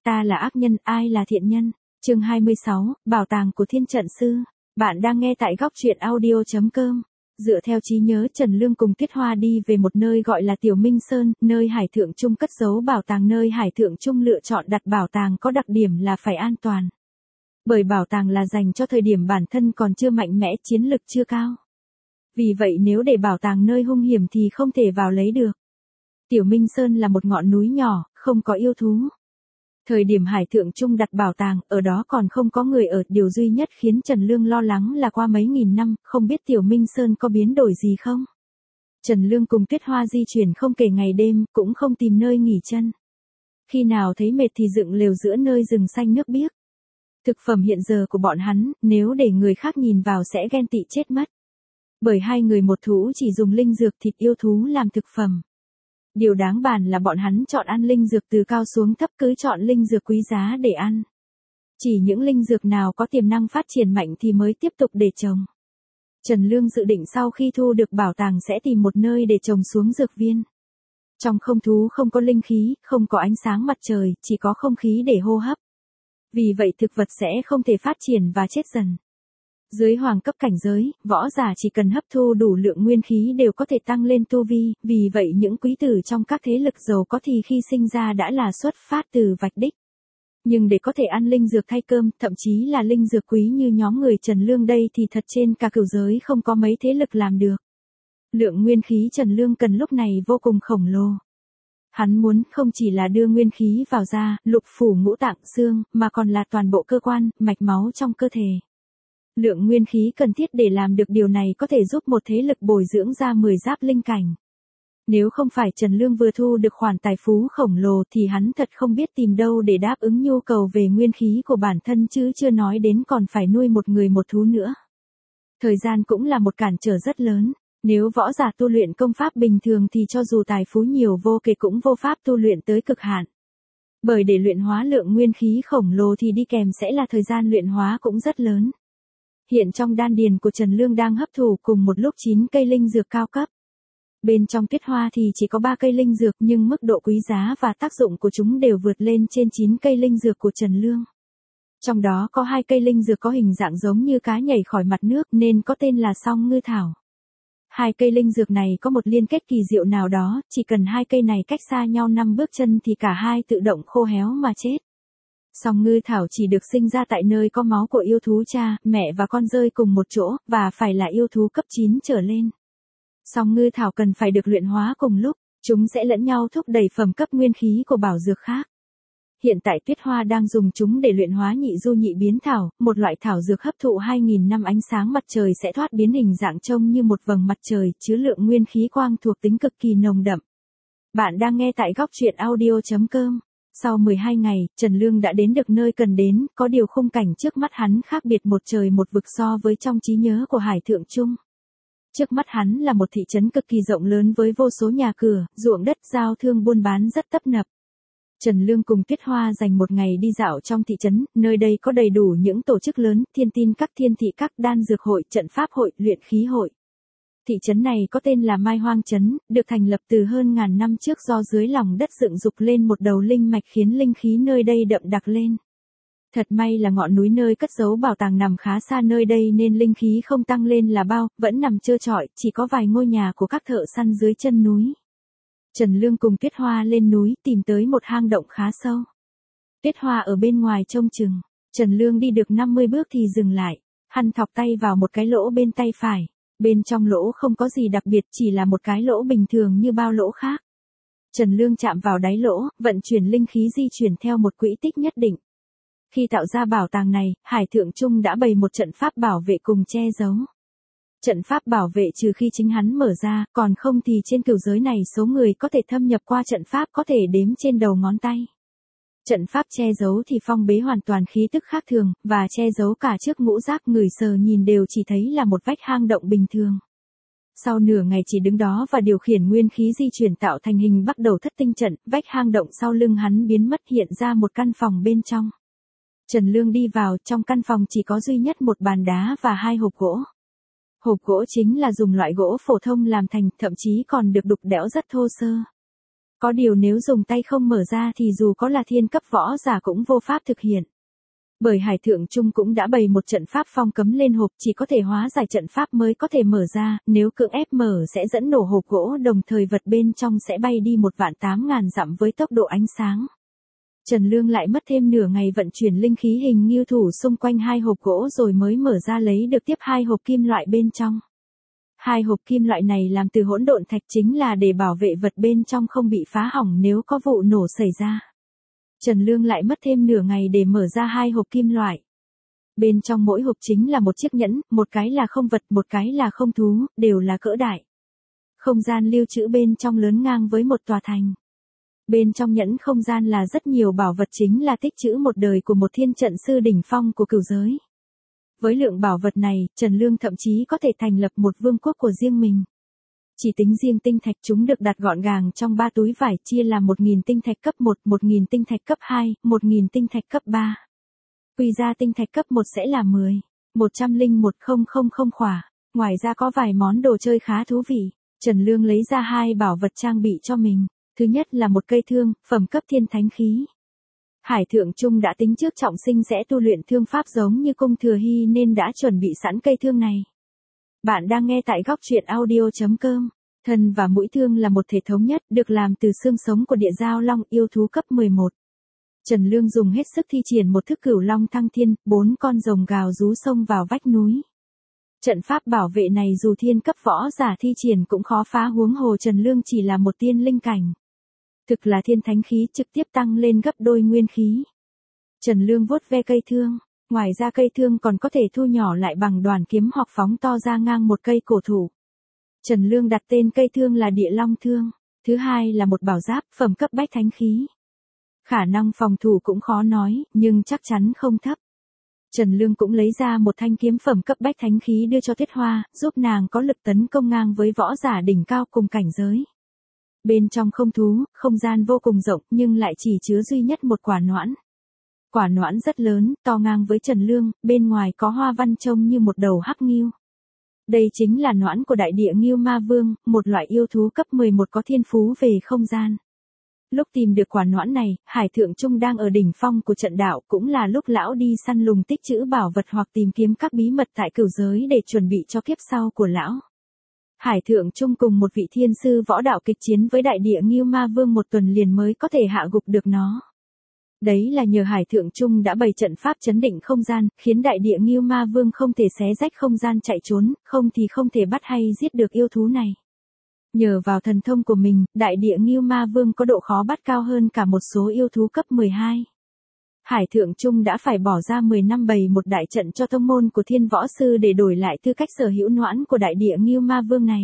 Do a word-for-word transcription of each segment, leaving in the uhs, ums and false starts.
Ta là ác nhân, ai là thiện nhân? Chương hai mươi sáu, Bảo tàng của Thiên Trận Sư. Bạn đang nghe tại góc truyện audio chấm com. Dựa theo trí nhớ, Trần Lương cùng Tuyết Hoa đi về một nơi gọi là Tiểu Minh Sơn, nơi Hải Thượng Trung cất giấu bảo tàng. Nơi Hải Thượng Trung lựa chọn đặt bảo tàng có đặc điểm là phải an toàn. Bởi bảo tàng là dành cho thời điểm bản thân còn chưa mạnh mẽ, chiến lực chưa cao. Vì vậy nếu để bảo tàng nơi hung hiểm thì không thể vào lấy được. Tiểu Minh Sơn là một ngọn núi nhỏ, không có yêu thú. Thời điểm Hải Thượng Trung đặt bảo tàng, ở đó còn không có người ở. Điều duy nhất khiến Trần Lương lo lắng là qua mấy nghìn năm, không biết Tiểu Minh Sơn có biến đổi gì không? Trần Lương cùng Tuyết Hoa di chuyển không kể ngày đêm, cũng không tìm nơi nghỉ chân. Khi nào thấy mệt thì dựng lều giữa nơi rừng xanh nước biếc. Thực phẩm hiện giờ của bọn hắn, nếu để người khác nhìn vào sẽ ghen tị chết mất. Bởi hai người một thú chỉ dùng linh dược thịt yêu thú làm thực phẩm. Điều đáng bàn là bọn hắn chọn ăn linh dược từ cao xuống thấp, cứ chọn linh dược quý giá để ăn. Chỉ những linh dược nào có tiềm năng phát triển mạnh thì mới tiếp tục để trồng. Trần Lương dự định sau khi thu được bảo tàng sẽ tìm một nơi để trồng xuống dược viên. Trong không thú không có linh khí, không có ánh sáng mặt trời, chỉ có không khí để hô hấp. Vì vậy thực vật sẽ không thể phát triển và chết dần. Dưới hoàng cấp cảnh giới, võ giả chỉ cần hấp thu đủ lượng nguyên khí đều có thể tăng lên tu vi, vì vậy những quý tử trong các thế lực giàu có thì khi sinh ra đã là xuất phát từ vạch đích. Nhưng để có thể ăn linh dược thay cơm, thậm chí là linh dược quý như nhóm người Trần Lương đây thì thật trên cả cửu giới không có mấy thế lực làm được. Lượng nguyên khí Trần Lương cần lúc này vô cùng khổng lồ. Hắn muốn không chỉ là đưa nguyên khí vào da, lục phủ ngũ tạng xương, mà còn là toàn bộ cơ quan, mạch máu trong cơ thể. Lượng nguyên khí cần thiết để làm được điều này có thể giúp một thế lực bồi dưỡng ra mười giáp linh cảnh. Nếu không phải Trần Lương vừa thu được khoản tài phú khổng lồ thì hắn thật không biết tìm đâu để đáp ứng nhu cầu về nguyên khí của bản thân, chứ chưa nói đến còn phải nuôi một người một thú nữa. Thời gian cũng là một cản trở rất lớn. Nếu võ giả tu luyện công pháp bình thường thì cho dù tài phú nhiều vô kể cũng vô pháp tu luyện tới cực hạn. Bởi để luyện hóa lượng nguyên khí khổng lồ thì đi kèm sẽ là thời gian luyện hóa cũng rất lớn. Hiện trong đan điền của Trần Lương đang hấp thụ cùng một lúc chín cây linh dược cao cấp. Bên trong Tuyết Hoa thì chỉ có ba cây linh dược, nhưng mức độ quý giá và tác dụng của chúng đều vượt lên trên chín cây linh dược của Trần Lương. Trong đó có hai cây linh dược có hình dạng giống như cá nhảy khỏi mặt nước nên có tên là Song Ngư Thảo. Hai cây linh dược này có một liên kết kỳ diệu nào đó, chỉ cần hai cây này cách xa nhau năm bước chân thì cả hai tự động khô héo mà chết. Song Ngư Thảo chỉ được sinh ra tại nơi có máu của yêu thú cha, mẹ và con rơi cùng một chỗ, và phải là yêu thú cấp chín trở lên. Song Ngư Thảo cần phải được luyện hóa cùng lúc, chúng sẽ lẫn nhau thúc đẩy phẩm cấp nguyên khí của bảo dược khác. Hiện tại Tuyết Hoa đang dùng chúng để luyện hóa nhị du nhị biến thảo, một loại thảo dược hấp thụ hai nghìn năm ánh sáng mặt trời sẽ thoát biến hình dạng trông như một vầng mặt trời, chứa lượng nguyên khí quang thuộc tính cực kỳ nồng đậm. Bạn đang nghe tại góc truyện audio chấm com. Sau mười hai ngày, Trần Lương đã đến được nơi cần đến, có điều khung cảnh trước mắt hắn khác biệt một trời một vực so với trong trí nhớ của Hải Thượng Trung. Trước mắt hắn là một thị trấn cực kỳ rộng lớn với vô số nhà cửa, ruộng đất, giao thương buôn bán rất tấp nập. Trần Lương cùng Tuyết Hoa dành một ngày đi dạo trong thị trấn, nơi đây có đầy đủ những tổ chức lớn, thiên tin các, thiên thị các, đan dược hội, trận pháp hội, luyện khí hội. Thị trấn này có tên là Mai Hoang Trấn, được thành lập từ hơn ngàn năm trước do dưới lòng đất dựng dục lên một đầu linh mạch khiến linh khí nơi đây đậm đặc lên. Thật may là ngọn núi nơi cất giấu bảo tàng nằm khá xa nơi đây nên linh khí không tăng lên là bao, vẫn nằm trơ trọi, chỉ có vài ngôi nhà của các thợ săn dưới chân núi. Trần Lương cùng Tuyết Hoa lên núi tìm tới một hang động khá sâu. Tuyết Hoa ở bên ngoài trông chừng, Trần Lương đi được năm mươi bước thì dừng lại, hắn thọc tay vào một cái lỗ bên tay phải. Bên trong lỗ không có gì đặc biệt, chỉ là một cái lỗ bình thường như bao lỗ khác. Trần Lương chạm vào đáy lỗ, vận chuyển linh khí di chuyển theo một quỹ tích nhất định. Khi tạo ra bảo tàng này, Hải Thượng Trung đã bày một trận pháp bảo vệ cùng che giấu. Trận pháp bảo vệ trừ khi chính hắn mở ra, còn không thì trên cửu giới này số người có thể thâm nhập qua trận pháp có thể đếm trên đầu ngón tay. Trận pháp che giấu thì phong bế hoàn toàn khí tức khác thường, và che giấu cả trước ngũ giác, người sờ nhìn đều chỉ thấy là một vách hang động bình thường. Sau nửa ngày chỉ đứng đó và điều khiển nguyên khí di chuyển tạo thành hình bắt đầu thất tinh trận, vách hang động sau lưng hắn biến mất, hiện ra một căn phòng bên trong. Trần Lương đi vào, trong căn phòng chỉ có duy nhất một bàn đá và hai hộp gỗ. Hộp gỗ chính là dùng loại gỗ phổ thông làm thành, thậm chí còn được đục đẽo rất thô sơ. Có điều nếu dùng tay không mở ra thì dù có là thiên cấp võ giả cũng vô pháp thực hiện. Bởi Hải Thượng Trung cũng đã bày một trận pháp phong cấm lên hộp, chỉ có thể hóa giải trận pháp mới có thể mở ra, nếu cưỡng ép mở sẽ dẫn nổ hộp gỗ, đồng thời vật bên trong sẽ bay đi một vạn tám ngàn dặm với tốc độ ánh sáng. Trần Lương lại mất thêm nửa ngày vận chuyển linh khí hình ngưu thủ xung quanh hai hộp gỗ rồi mới mở ra lấy được tiếp hai hộp kim loại bên trong. Hai hộp kim loại này làm từ hỗn độn thạch chính là để bảo vệ vật bên trong không bị phá hỏng nếu có vụ nổ xảy ra. Trần Lương lại mất thêm nửa ngày để mở ra hai hộp kim loại. Bên trong mỗi hộp chính là một chiếc nhẫn, một cái là không vật, một cái là không thú, đều là cỡ đại. Không gian lưu trữ bên trong lớn ngang với một tòa thành. Bên trong nhẫn không gian là rất nhiều bảo vật, chính là tích trữ một đời của một thiên trận sư đỉnh phong của cửu giới. Với lượng bảo vật này, Trần Lương thậm chí có thể thành lập một vương quốc của riêng mình. Chỉ tính riêng tinh thạch chúng được đặt gọn gàng trong ba túi vải, chia làm một nghìn tinh thạch cấp một, một nghìn tinh thạch cấp hai, một nghìn tinh thạch cấp ba. Quy ra tinh thạch cấp một sẽ là mười, một trăm lẻ một nghìn khỏa. Ngoài ra có vài món đồ chơi khá thú vị. Trần Lương lấy ra hai bảo vật trang bị cho mình. Thứ nhất là một cây thương, phẩm cấp thiên thánh khí. Hải Thượng Trung đã tính trước trọng sinh sẽ tu luyện thương pháp giống như Cung Thừa Hy nên đã chuẩn bị sẵn cây thương này. Bạn đang nghe tại góc truyện audio chấm com. Thân và mũi thương là một thể thống nhất, được làm từ xương sống của địa giao long yêu thú cấp mười một. Trần Lương dùng hết sức thi triển một thức cửu long thăng thiên, bốn con rồng gào rú xông vào vách núi. Trận pháp bảo vệ này dù thiên cấp võ giả thi triển cũng khó phá, huống hồ Trần Lương chỉ là một tiên linh cảnh. Thực là thiên thánh khí, trực tiếp tăng lên gấp đôi nguyên khí. Trần Lương vuốt ve cây thương, ngoài ra cây thương còn có thể thu nhỏ lại bằng đoàn kiếm hoặc phóng to ra ngang một cây cổ thụ. Trần Lương đặt tên cây thương là Địa Long Thương. Thứ hai là một bảo giáp, phẩm cấp bách thánh khí. Khả năng phòng thủ cũng khó nói, nhưng chắc chắn không thấp. Trần Lương cũng lấy ra một thanh kiếm phẩm cấp bách thánh khí đưa cho Tuyết Hoa, giúp nàng có lực tấn công ngang với võ giả đỉnh cao cùng cảnh giới. Bên trong không thú, không gian vô cùng rộng nhưng lại chỉ chứa duy nhất một quả noãn. Quả noãn rất lớn, to ngang với Trần Lương, bên ngoài có hoa văn trông như một đầu hắc ngưu. Đây chính là noãn của đại địa ngưu ma vương, một loại yêu thú cấp mười một có thiên phú về không gian. Lúc tìm được quả noãn này, Hải Thượng Trung đang ở đỉnh phong của trận đạo, cũng là lúc lão đi săn lùng tích trữ bảo vật hoặc tìm kiếm các bí mật tại cửu giới để chuẩn bị cho kiếp sau của lão. Hải Thượng Trung cùng một vị thiên sư võ đạo kịch chiến với đại địa ngưu ma vương một tuần liền mới có thể hạ gục được nó. Đấy là nhờ Hải Thượng Trung đã bày trận pháp chấn định không gian, khiến đại địa ngưu ma vương không thể xé rách không gian chạy trốn, không thì không thể bắt hay giết được yêu thú này. Nhờ vào thần thông của mình, đại địa ngưu ma vương có độ khó bắt cao hơn cả một số yêu thú cấp mười hai. Hải Thượng Trung đã phải bỏ ra mười năm bày một đại trận cho tông môn của thiên võ sư để đổi lại tư cách sở hữu noãn của đại địa ngưu ma vương này.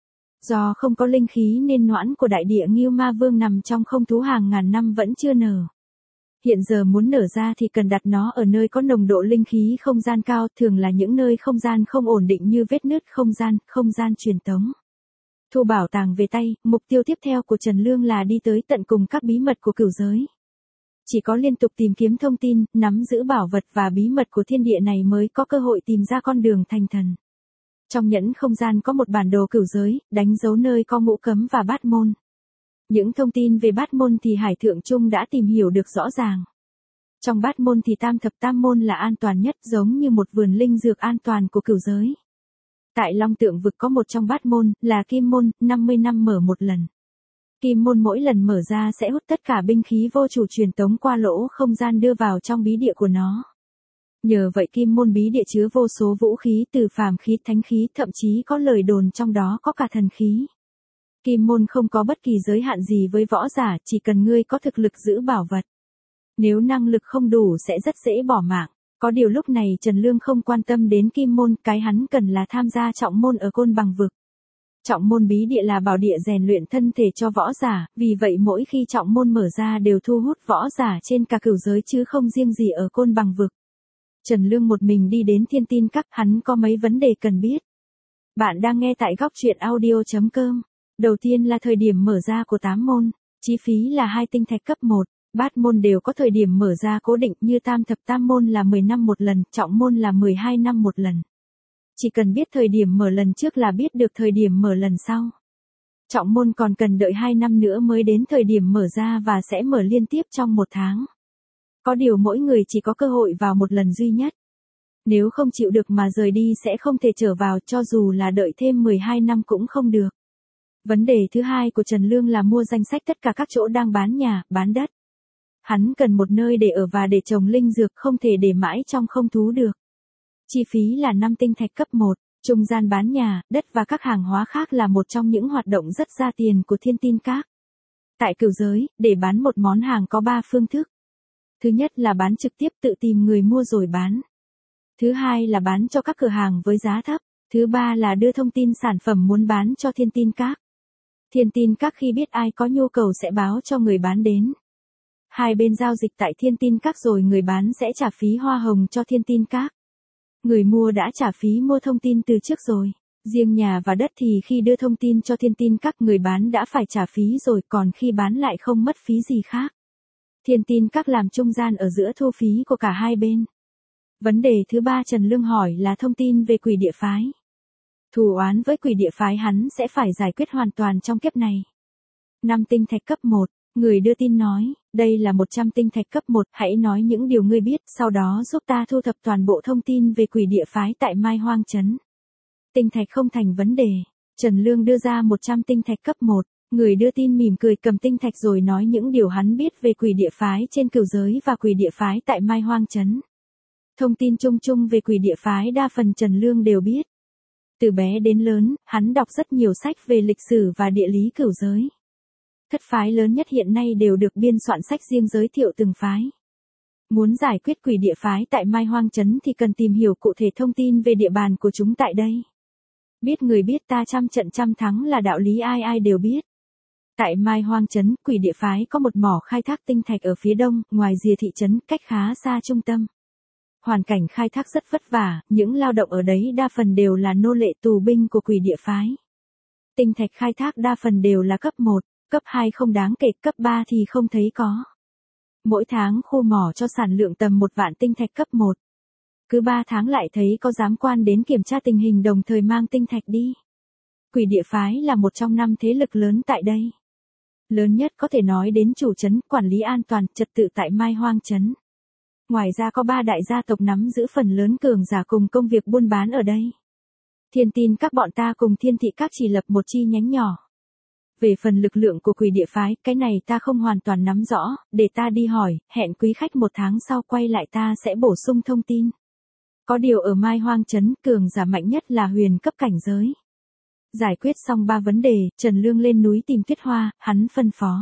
Do không có linh khí nên noãn của đại địa ngưu ma vương nằm trong không thú hàng ngàn năm vẫn chưa nở. Hiện giờ muốn nở ra thì cần đặt nó ở nơi có nồng độ linh khí không gian cao, thường là những nơi không gian không ổn định như vết nứt không gian, không gian truyền tống. Thu bảo tàng về tay, mục tiêu tiếp theo của Trần Lương là đi tới tận cùng các bí mật của cửu giới. Chỉ có liên tục tìm kiếm thông tin, nắm giữ bảo vật và bí mật của thiên địa này mới có cơ hội tìm ra con đường thành thần. Trong nhẫn không gian có một bản đồ cửu giới, đánh dấu nơi có ngũ cấm và bát môn. Những thông tin về bát môn thì Hải Thượng Trung đã tìm hiểu được rõ ràng. Trong bát môn thì tam thập tam môn là an toàn nhất, giống như một vườn linh dược an toàn của cửu giới. Tại Long Tượng vực có một trong bát môn, là Kim môn, năm mươi năm mở một lần. Kim môn mỗi lần mở ra sẽ hút tất cả binh khí vô chủ truyền tống qua lỗ không gian đưa vào trong bí địa của nó. Nhờ vậy Kim môn bí địa chứa vô số vũ khí từ phàm khí, thánh khí, thậm chí có lời đồn trong đó có cả thần khí. Kim môn không có bất kỳ giới hạn gì với võ giả, chỉ cần ngươi có thực lực giữ bảo vật. Nếu năng lực không đủ sẽ rất dễ bỏ mạng. Có điều lúc này Trần Lương không quan tâm đến Kim môn, cái hắn cần là tham gia trọng môn ở Côn Bằng vực. Trọng môn bí địa là bảo địa rèn luyện thân thể cho võ giả, vì vậy mỗi khi trọng môn mở ra đều thu hút võ giả trên cả cửu giới chứ không riêng gì ở Côn Bằng vực. Trần Lương một mình đi đến Thiên Tin Các, hắn có mấy vấn đề cần biết. Bạn đang nghe tại góc truyện audio chấm com. Đầu tiên là thời điểm mở ra của tám môn, chi phí là hai tinh thạch cấp một. Bát môn đều có thời điểm mở ra cố định, như tam thập tam môn là mười năm một lần, trọng môn là mười hai năm một lần. Chỉ cần biết thời điểm mở lần trước là biết được thời điểm mở lần sau. Trọng môn còn cần đợi hai năm nữa mới đến thời điểm mở ra và sẽ mở liên tiếp trong một tháng. Có điều mỗi người chỉ có cơ hội vào một lần duy nhất. Nếu không chịu được mà rời đi sẽ không thể trở vào, cho dù là đợi thêm mười hai năm cũng không được. Vấn đề thứ hai của Trần Lương là mua danh sách tất cả các chỗ đang bán nhà, bán đất. Hắn cần một nơi để ở và để trồng linh dược, không thể để mãi trong không thú được. Chi phí là năm tinh thạch cấp một, trung gian bán nhà, đất và các hàng hóa khác là một trong những hoạt động rất ra tiền của Thiên Tin Các. Tại Cửu Giới, để bán một món hàng có ba phương thức. Thứ nhất là bán trực tiếp, tự tìm người mua rồi bán. Thứ hai là bán cho các cửa hàng với giá thấp. Thứ ba là đưa thông tin sản phẩm muốn bán cho Thiên Tin Các. Thiên Tin Các khi biết ai có nhu cầu sẽ báo cho người bán đến. Hai bên giao dịch tại Thiên Tin Các rồi người bán sẽ trả phí hoa hồng cho Thiên Tin Các. Người mua đã trả phí mua thông tin từ trước rồi. Riêng nhà và đất thì khi đưa thông tin cho Thiên Tin Các người bán đã phải trả phí rồi, còn khi bán lại không mất phí gì khác. Thiên Tin Các làm trung gian ở giữa thu phí của cả hai bên. Vấn đề thứ ba Trần Lương hỏi là thông tin về quỷ địa phái. Thù oán với quỷ địa phái hắn sẽ phải giải quyết hoàn toàn trong kiếp này. năm tinh thạch cấp một, người đưa tin nói, đây là một trăm tinh thạch cấp một, hãy nói những điều ngươi biết, sau đó giúp ta thu thập toàn bộ thông tin về quỷ địa phái tại Mai Hoang Trấn. Tinh thạch không thành vấn đề, Trần Lương đưa ra một trăm tinh thạch cấp một, người đưa tin mỉm cười cầm tinh thạch rồi nói những điều hắn biết về quỷ địa phái trên Cửu Giới và quỷ địa phái tại Mai Hoang Trấn. Thông tin chung chung về quỷ địa phái đa phần Trần Lương đều biết. Từ bé đến lớn, hắn đọc rất nhiều sách về lịch sử và địa lý Cửu Giới. Thất phái lớn nhất hiện nay đều được biên soạn sách riêng giới thiệu từng phái. Muốn giải quyết quỷ địa phái tại Mai Hoang Trấn thì cần tìm hiểu cụ thể thông tin về địa bàn của chúng tại đây. Biết người biết ta trăm trận trăm thắng là đạo lý ai ai đều biết. Tại Mai Hoang Trấn, quỷ địa phái có một mỏ khai thác tinh thạch ở phía đông, ngoài rìa thị trấn, cách khá xa trung tâm. Hoàn cảnh khai thác rất vất vả, những lao động ở đấy đa phần đều là nô lệ tù binh của quỷ địa phái. Tinh thạch khai thác đa phần đều là cấp một, cấp hai không đáng kể, cấp ba thì không thấy có. Mỗi tháng khu mỏ cho sản lượng tầm một vạn tinh thạch cấp một. Cứ ba tháng lại thấy có giám quan đến kiểm tra tình hình đồng thời mang tinh thạch đi. Quỷ địa phái là một trong năm thế lực lớn tại đây. Lớn nhất có thể nói đến chủ trấn, quản lý an toàn, trật tự tại Mai Hoang Trấn. Ngoài ra có ba đại gia tộc nắm giữ phần lớn cường giả cùng công việc buôn bán ở đây. Thiên Tin Các bọn ta cùng Thiên Thị Các chỉ lập một chi nhánh nhỏ. Về phần lực lượng của quỷ địa phái, cái này ta không hoàn toàn nắm rõ, để ta đi hỏi, hẹn quý khách một tháng sau quay lại ta sẽ bổ sung thông tin. Có điều ở Mai Hoang Trấn, cường giả mạnh nhất là huyền cấp cảnh giới. Giải quyết xong ba vấn đề, Trần Lương lên núi tìm Tuyết Hoa, hắn phân phó.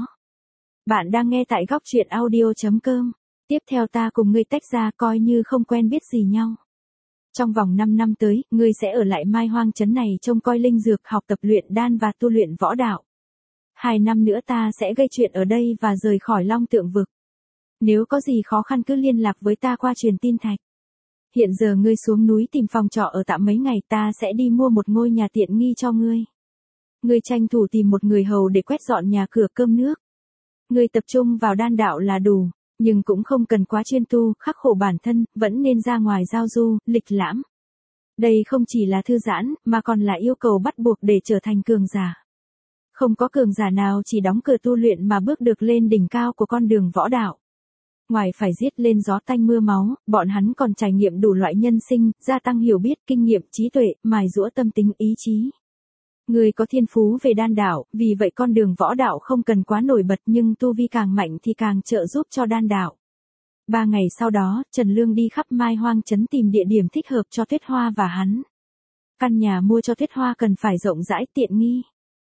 Bạn đang nghe tại góc truyện audio chấm com. Tiếp theo ta cùng ngươi tách ra coi như không quen biết gì nhau. Trong vòng năm năm tới, ngươi sẽ ở lại Mai Hoang Trấn này trông coi linh dược, học tập luyện đan và tu luyện võ đạo. Hai năm nữa ta sẽ gây chuyện ở đây và rời khỏi Long Tượng Vực. Nếu có gì khó khăn cứ liên lạc với ta qua truyền tin thạch. Hiện giờ ngươi xuống núi tìm phòng trọ ở tạm mấy ngày, ta sẽ đi mua một ngôi nhà tiện nghi cho ngươi. Ngươi tranh thủ tìm một người hầu để quét dọn nhà cửa cơm nước. Ngươi tập trung vào đan đạo là đủ. Nhưng cũng không cần quá chuyên tu, khắc khổ bản thân, vẫn nên ra ngoài giao du, lịch lãm. Đây không chỉ là thư giãn, mà còn là yêu cầu bắt buộc để trở thành cường giả. Không có cường giả nào chỉ đóng cửa tu luyện mà bước được lên đỉnh cao của con đường võ đạo. Ngoài phải giết lên gió tanh mưa máu, bọn hắn còn trải nghiệm đủ loại nhân sinh, gia tăng hiểu biết, kinh nghiệm, trí tuệ, mài giũa tâm tính, ý chí. Người có thiên phú về đan đạo, vì vậy con đường võ đạo không cần quá nổi bật nhưng tu vi càng mạnh thì càng trợ giúp cho đan đạo. Ba ngày sau đó, Trần Lương đi khắp Mai Hoang Trấn tìm địa điểm thích hợp cho Tuyết Hoa và hắn. Căn nhà mua cho Tuyết Hoa cần phải rộng rãi tiện nghi.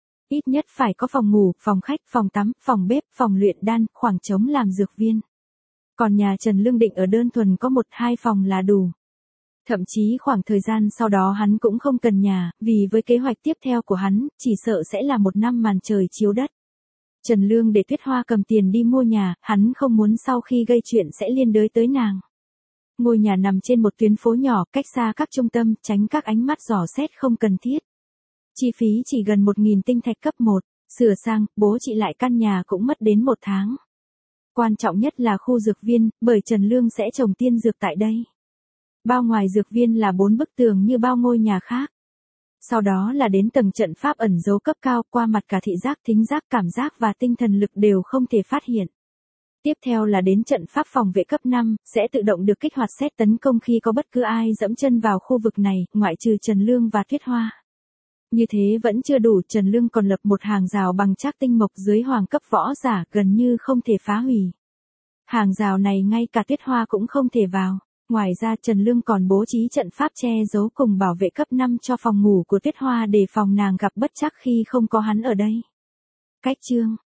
Ít nhất phải có phòng ngủ, phòng khách, phòng tắm, phòng bếp, phòng luyện đan, khoảng trống làm dược viên. Còn nhà Trần Lương định ở đơn thuần có một hai phòng là đủ. Thậm chí khoảng thời gian sau đó hắn cũng không cần nhà, vì với kế hoạch tiếp theo của hắn, chỉ sợ sẽ là một năm màn trời chiếu đất. Trần Lương để Tuyết Hoa cầm tiền đi mua nhà, hắn không muốn sau khi gây chuyện sẽ liên đới tới nàng. Ngôi nhà nằm trên một tuyến phố nhỏ, cách xa các trung tâm, tránh các ánh mắt dò xét không cần thiết. Chi phí chỉ gần một nghìn tinh thạch cấp một, sửa sang, bố trị lại căn nhà cũng mất đến một tháng. Quan trọng nhất là khu dược viên, bởi Trần Lương sẽ trồng tiên dược tại đây. Bao ngoài dược viên là bốn bức tường như bao ngôi nhà khác. Sau đó là đến tầng trận pháp ẩn dấu cấp cao, qua mặt cả thị giác, thính giác, cảm giác và tinh thần lực đều không thể phát hiện. Tiếp theo là đến trận pháp phòng vệ cấp năm, sẽ tự động được kích hoạt xét tấn công khi có bất cứ ai dẫm chân vào khu vực này, ngoại trừ Trần Lương và Tuyết Hoa. Như thế vẫn chưa đủ, Trần Lương còn lập một hàng rào bằng trác tinh mộc dưới hoàng cấp võ giả, gần như không thể phá hủy. Hàng rào này ngay cả Tuyết Hoa cũng không thể vào. Ngoài ra Trần Lương còn bố trí trận pháp che giấu cùng bảo vệ cấp năm cho phòng ngủ của Tuyết Hoa để phòng nàng gặp bất trắc khi không có hắn ở đây. Cách chương